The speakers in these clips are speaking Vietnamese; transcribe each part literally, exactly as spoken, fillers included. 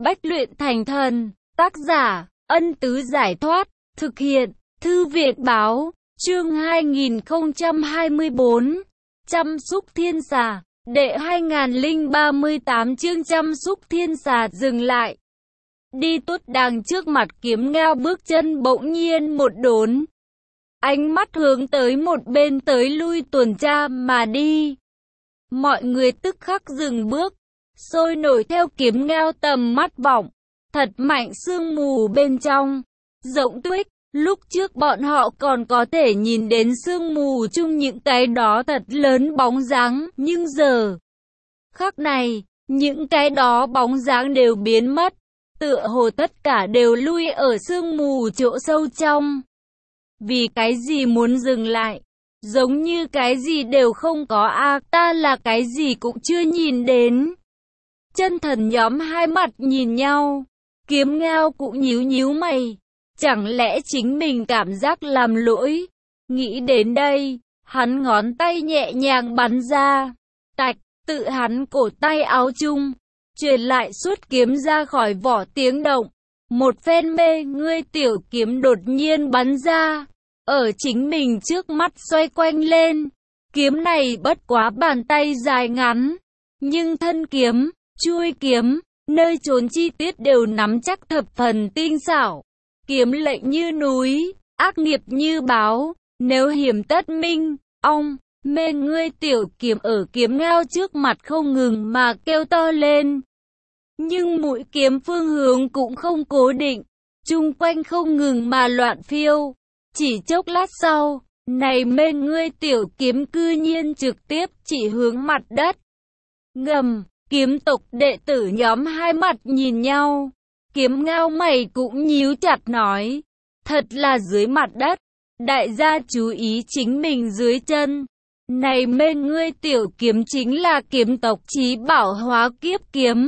Bách luyện thành thần. Tác giả, Ân Tứ Giải Thoát. Thực hiện, Thư viện Báo. Chương hai nghìn không trăm hai mươi tư. Chăm súc thiên xà. Đệ hai nghìn không trăm ba mươi tám chương chăm súc thiên xà. Dừng lại. Đi tốt đàng trước mặt Kiếm Ngao bước chân bỗng nhiên một đốn. Ánh mắt hướng tới một bên tới lui tuần tra mà đi. Mọi người tức khắc dừng bước, sôi nổi theo Kiếm Ngao tầm mắt vọng. Thật mạnh sương mù bên trong, rộng tuyết. Lúc trước bọn họ còn có thể nhìn đến sương mù chung những cái đó thật lớn bóng dáng, nhưng giờ khắc này, những cái đó bóng dáng đều biến mất, tựa hồ tất cả đều lui ở sương mù chỗ sâu trong. Vì cái gì muốn dừng lại? Giống như cái gì đều không có a, à, ta là cái gì cũng chưa nhìn đến. Chân thần nhóm hai mặt nhìn nhau, Kiếm Ngao cũng nhíu nhíu mày. Chẳng lẽ chính mình cảm giác làm lỗi? Nghĩ đến đây, hắn ngón tay nhẹ nhàng bắn ra. Tạch, tự hắn cổ tay áo chung, truyền lại suốt kiếm ra khỏi vỏ tiếng động. Một phen mê ngươi tiểu kiếm đột nhiên bắn ra, ở chính mình trước mắt xoay quanh lên. Kiếm này bất quá bàn tay dài ngắn, nhưng thân kiếm, chuôi kiếm, nơi trốn chi tiết đều nắm chắc thập phần tinh xảo. Kiếm lệnh như núi, ác nghiệp như báo, nếu hiểm tất minh, ong, mê ngươi tiểu kiếm ở Kiếm Ngao trước mặt không ngừng mà kêu to lên. Nhưng mũi kiếm phương hướng cũng không cố định, chung quanh không ngừng mà loạn phiêu. Chỉ chốc lát sau, này mê ngươi tiểu kiếm cư nhiên trực tiếp chỉ hướng mặt đất. Ngầm, kiếm tộc đệ tử nhóm hai mặt nhìn nhau. Kiếm Ngao mày cũng nhíu chặt nói, thật là dưới mặt đất, đại gia chú ý chính mình dưới chân. Này mê ngươi tiểu kiếm chính là kiếm tộc chí bảo hóa kiếp kiếm.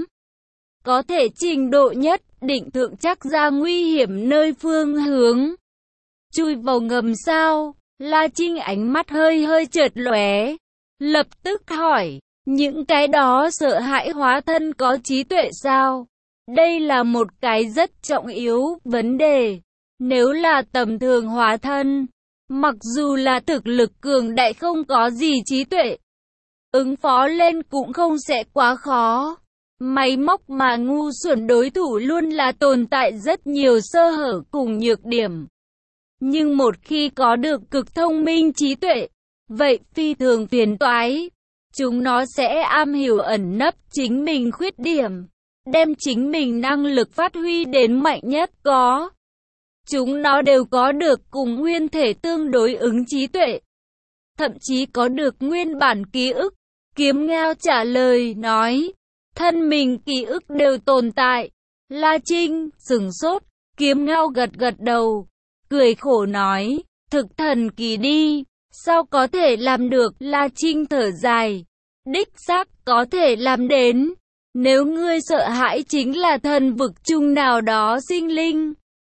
Có thể trình độ nhất định thượng chắc ra nguy hiểm nơi phương hướng. Chui vào ngầm sao? La Trinh ánh mắt hơi hơi chợt lóe, lập tức hỏi, những cái đó sợ hãi hóa thân có trí tuệ sao? Đây là một cái rất trọng yếu vấn đề. Nếu là tầm thường hóa thân, mặc dù là thực lực cường đại không có gì trí tuệ, ứng phó lên cũng không sẽ quá khó. Máy móc mà ngu xuẩn đối thủ luôn là tồn tại rất nhiều sơ hở cùng nhược điểm. Nhưng một khi có được cực thông minh trí tuệ, vậy phi thường phiền toái. Chúng nó sẽ am hiểu ẩn nấp chính mình khuyết điểm, đem chính mình năng lực phát huy đến mạnh nhất có. Chúng nó đều có được cùng nguyên thể tương đối ứng trí tuệ, thậm chí có được nguyên bản ký ức. Kiếm Ngao trả lời nói, thân mình ký ức đều tồn tại. La Trinh sửng sốt, Kiếm Ngao gật gật đầu, cười khổ nói, thực thần kỳ đi, sao có thể làm được? La Trinh thở dài, đích xác có thể làm đến. Nếu ngươi sợ hãi chính là thần vực chung nào đó sinh linh,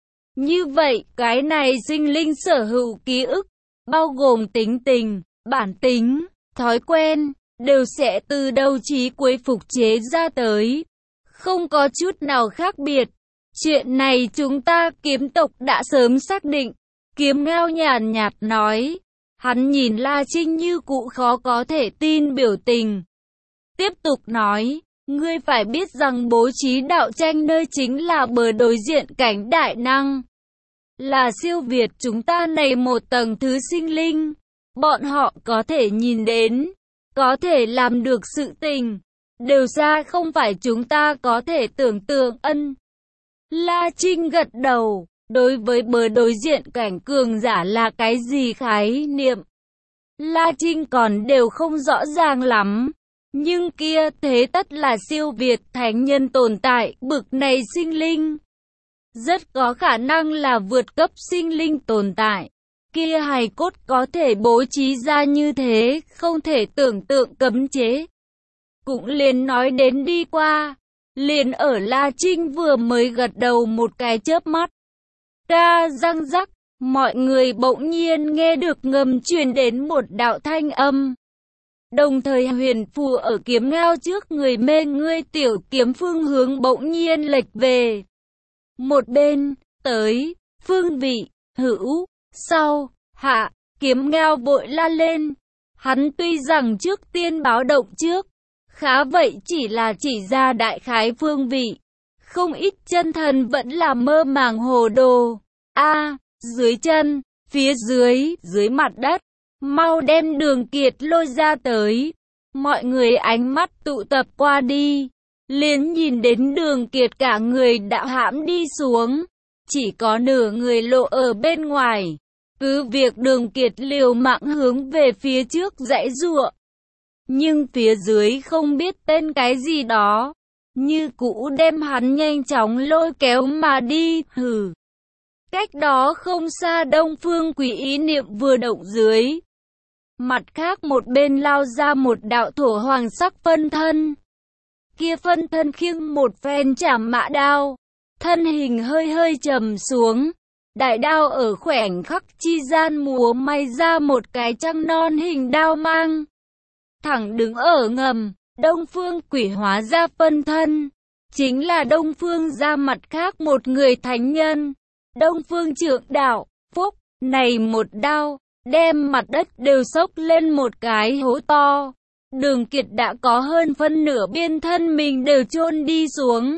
như vậy cái này sinh linh sở hữu ký ức, bao gồm tính tình, bản tính, thói quen, đều sẽ từ đầu chí cuối phục chế ra tới, không có chút nào khác biệt. Chuyện này chúng ta kiếm tộc đã sớm xác định. Kiếm Ngao nhàn nhạt nói. Hắn nhìn La Trinh như cũ khó có thể tin biểu tình, tiếp tục nói, ngươi phải biết rằng bố trí đạo tranh nơi chính là bờ đối diện cảnh đại năng, là siêu việt chúng ta này một tầng thứ sinh linh. Bọn họ có thể nhìn đến, có thể làm được sự tình, đều xa không phải chúng ta có thể tưởng tượng. Ân. La Trinh gật đầu, đối với bờ đối diện cảnh cường giả là cái gì khái niệm, La Trinh còn đều không rõ ràng lắm. Nhưng kia thế tất là siêu việt thánh nhân tồn tại, bực này sinh linh rất có khả năng là vượt cấp sinh linh tồn tại. Kia hài cốt có thể bố trí ra như thế, không thể tưởng tượng cấm chế. Cũng liền nói đến đi qua, liền ở La Trinh vừa mới gật đầu một cái chớp mắt, ca răng rắc, mọi người bỗng nhiên nghe được ngầm truyền đến một đạo thanh âm. Đồng thời huyền phù ở kiếm ngao trước người mê ngươi tiểu kiếm phương hướng bỗng nhiên lệch về một bên, tới, phương vị, hữu, sau, hạ, kiếm ngao vội la lên. Hắn tuy rằng trước tiên báo động trước, khá vậy chỉ là chỉ ra đại khái phương vị. Không ít chân thần vẫn là mơ màng hồ đồ. A, dưới chân, phía dưới, dưới mặt đất, mau đem Đường Kiệt lôi ra tới. Mọi người ánh mắt tụ tập qua đi, liền nhìn đến Đường Kiệt cả người đã hãm đi xuống, chỉ có nửa người lộ ở bên ngoài. Cứ việc Đường Kiệt liều mạng hướng về phía trước giãy giụa, nhưng phía dưới không biết tên cái gì đó, như cũ đem hắn nhanh chóng lôi kéo mà đi. Hừ. Cách đó không xa Đông Phương Quỷ ý niệm vừa động dưới, mặt khác một bên lao ra một đạo thổ hoàng sắc phân thân. Kia phân thân khiêng một phen trảm mã đao, thân hình hơi hơi trầm xuống, đại đao ở khoảnh khắc chi gian múa may ra một cái trăng non hình đao mang, thẳng đứng ở ngầm. Đông Phương Quỷ hóa ra phân thân, chính là Đông Phương ra mặt khác một người thánh nhân, Đông Phương Trượng Đạo. Phúc, này một đao, đem mặt đất đều xốc lên một cái hố to. Đường Kiệt đã có hơn phân nửa biên thân mình đều chôn đi xuống.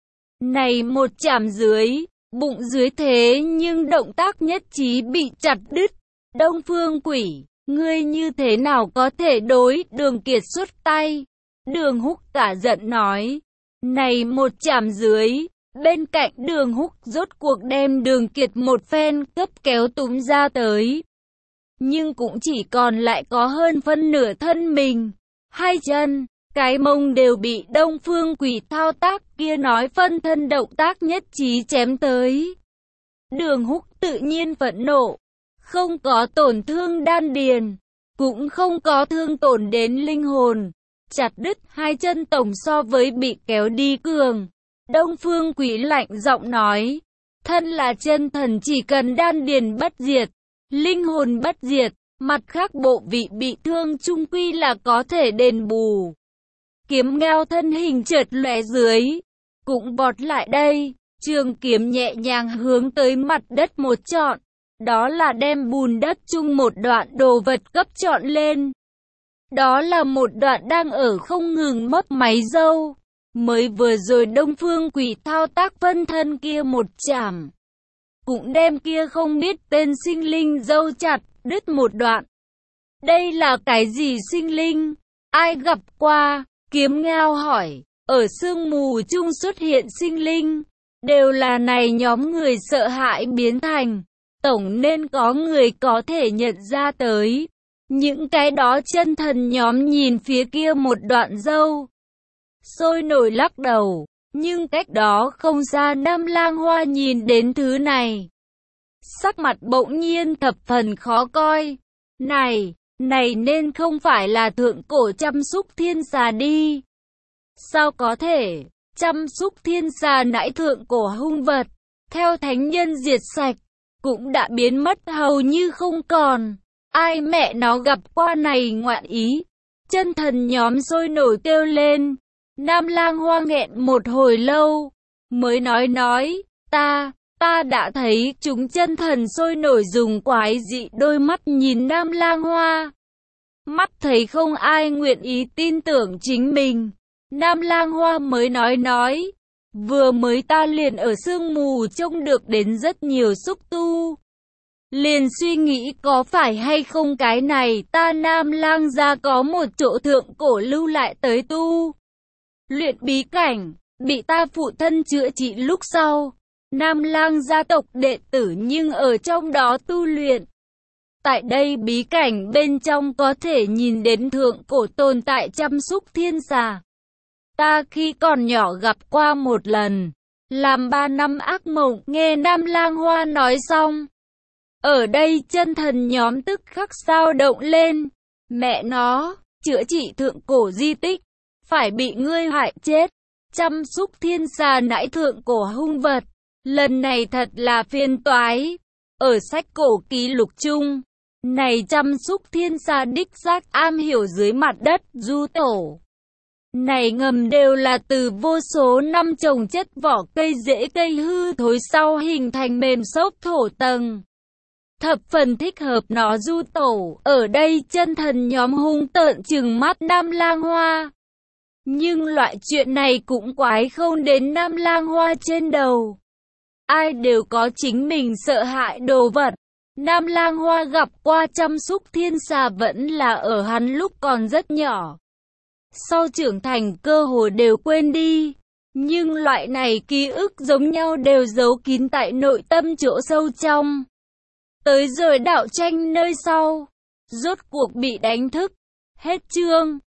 Này một chạm dưới, bụng dưới thế nhưng động tác nhất trí bị chặt đứt. Đông Phương Quỷ, ngươi như thế nào có thể đối Đường Kiệt xuất tay? Đường Húc cả giận nói. Này một chạm dưới, bên cạnh Đường Húc rốt cuộc đem Đường Kiệt một phen cấp kéo túm ra tới. Nhưng cũng chỉ còn lại có hơn phân nửa thân mình, hai chân, cái mông đều bị Đông Phương Quỷ thao tác kia nói phân thân động tác nhất trí chém tới. Đường Húc tự nhiên phẫn nộ, không có tổn thương đan điền, cũng không có thương tổn đến linh hồn, chặt đứt hai chân tổng so với bị kéo đi cường. Đông Phương Quỷ lạnh giọng nói, thân là chân thần chỉ cần đan điền bất diệt, linh hồn bất diệt, mặt khác bộ vị bị thương chung quy là có thể đền bù. Kiếm ngao thân hình chợt lóe dưới, cũng vọt lại đây, trường kiếm nhẹ nhàng hướng tới mặt đất một chọn, đó là đem bùn đất chung một đoạn đồ vật cấp chọn lên. Đó là một đoạn đang ở không ngừng mấp máy dâu, mới vừa rồi Đông Phương Quỷ thao tác phân thân kia một chảm, cũng đem kia không biết tên sinh linh dâu chặt đứt một đoạn. Đây là cái gì sinh linh? Ai gặp qua? Kiếm ngao hỏi. Ở sương mù chung xuất hiện sinh linh, đều là này nhóm người sợ hãi biến thành. Tổng nên có người có thể nhận ra tới. Những cái đó chân thần nhóm nhìn phía kia một đoạn dâu, sôi nổi lắc đầu. Nhưng cách đó không xa Nam Lang Hoa nhìn đến thứ này, sắc mặt bỗng nhiên thập phần khó coi. Này, này nên không phải là thượng cổ chăm súc thiên xà đi. Sao có thể, chăm súc thiên xà nãi thượng cổ hung vật, theo thánh nhân diệt sạch, cũng đã biến mất hầu như không còn. Ai mẹ nó gặp qua này ngoạn ý? Chân thần nhóm sôi nổi kêu lên. Nam Lang Hoa nghẹn một hồi lâu, mới nói nói, ta, ta đã thấy. Chúng chân thần sôi nổi dùng quái dị đôi mắt nhìn Nam Lang Hoa. Mắt thấy không ai nguyện ý tin tưởng chính mình. Nam Lang Hoa mới nói nói, vừa mới ta liền ở sương mù trông được đến rất nhiều xúc tu. Liền suy nghĩ có phải hay không cái này ta Nam Lang gia có một chỗ thượng cổ lưu lại tới tu luyện bí cảnh, bị ta phụ thân chữa trị lúc sau. Nam Lang gia tộc đệ tử nhưng ở trong đó tu luyện. Tại đây bí cảnh bên trong có thể nhìn đến thượng cổ tồn tại chăm sóc thiên xà. Ta khi còn nhỏ gặp qua một lần, làm ba năm ác mộng. Nghe Nam Lang Hoa nói xong, ở đây chân thần nhóm tức khắc sao động lên. Mẹ nó, chữa trị thượng cổ di tích, phải bị ngươi hại chết. Chăm sóc thiên xà nãi thượng cổ hung vật, lần này thật là phiền toái. Ở sách cổ ký lục chung, Này chăm xúc thiên xà đích xác am hiểu dưới mặt đất, du tổ này ngầm đều là từ vô số năm trồng chất vỏ cây rễ cây hư thối sau hình thành mềm xốp thổ tầng. Thập phần thích hợp nó du tổ, ở đây chân thần nhóm hung tợn trừng mắt Nam Lang Hoa. Nhưng loại chuyện này cũng quái không đến Nam Lang Hoa trên đầu. Ai đều có chính mình sợ hãi đồ vật. Nam Lang Hoa gặp qua chăm xúc thiên xà vẫn là ở hắn lúc còn rất nhỏ. Sau trưởng thành cơ hồ đều quên đi. Nhưng loại này ký ức giống nhau đều giấu kín tại nội tâm chỗ sâu trong. Tới rồi đạo tranh nơi sau, rốt cuộc bị đánh thức. Hết chương.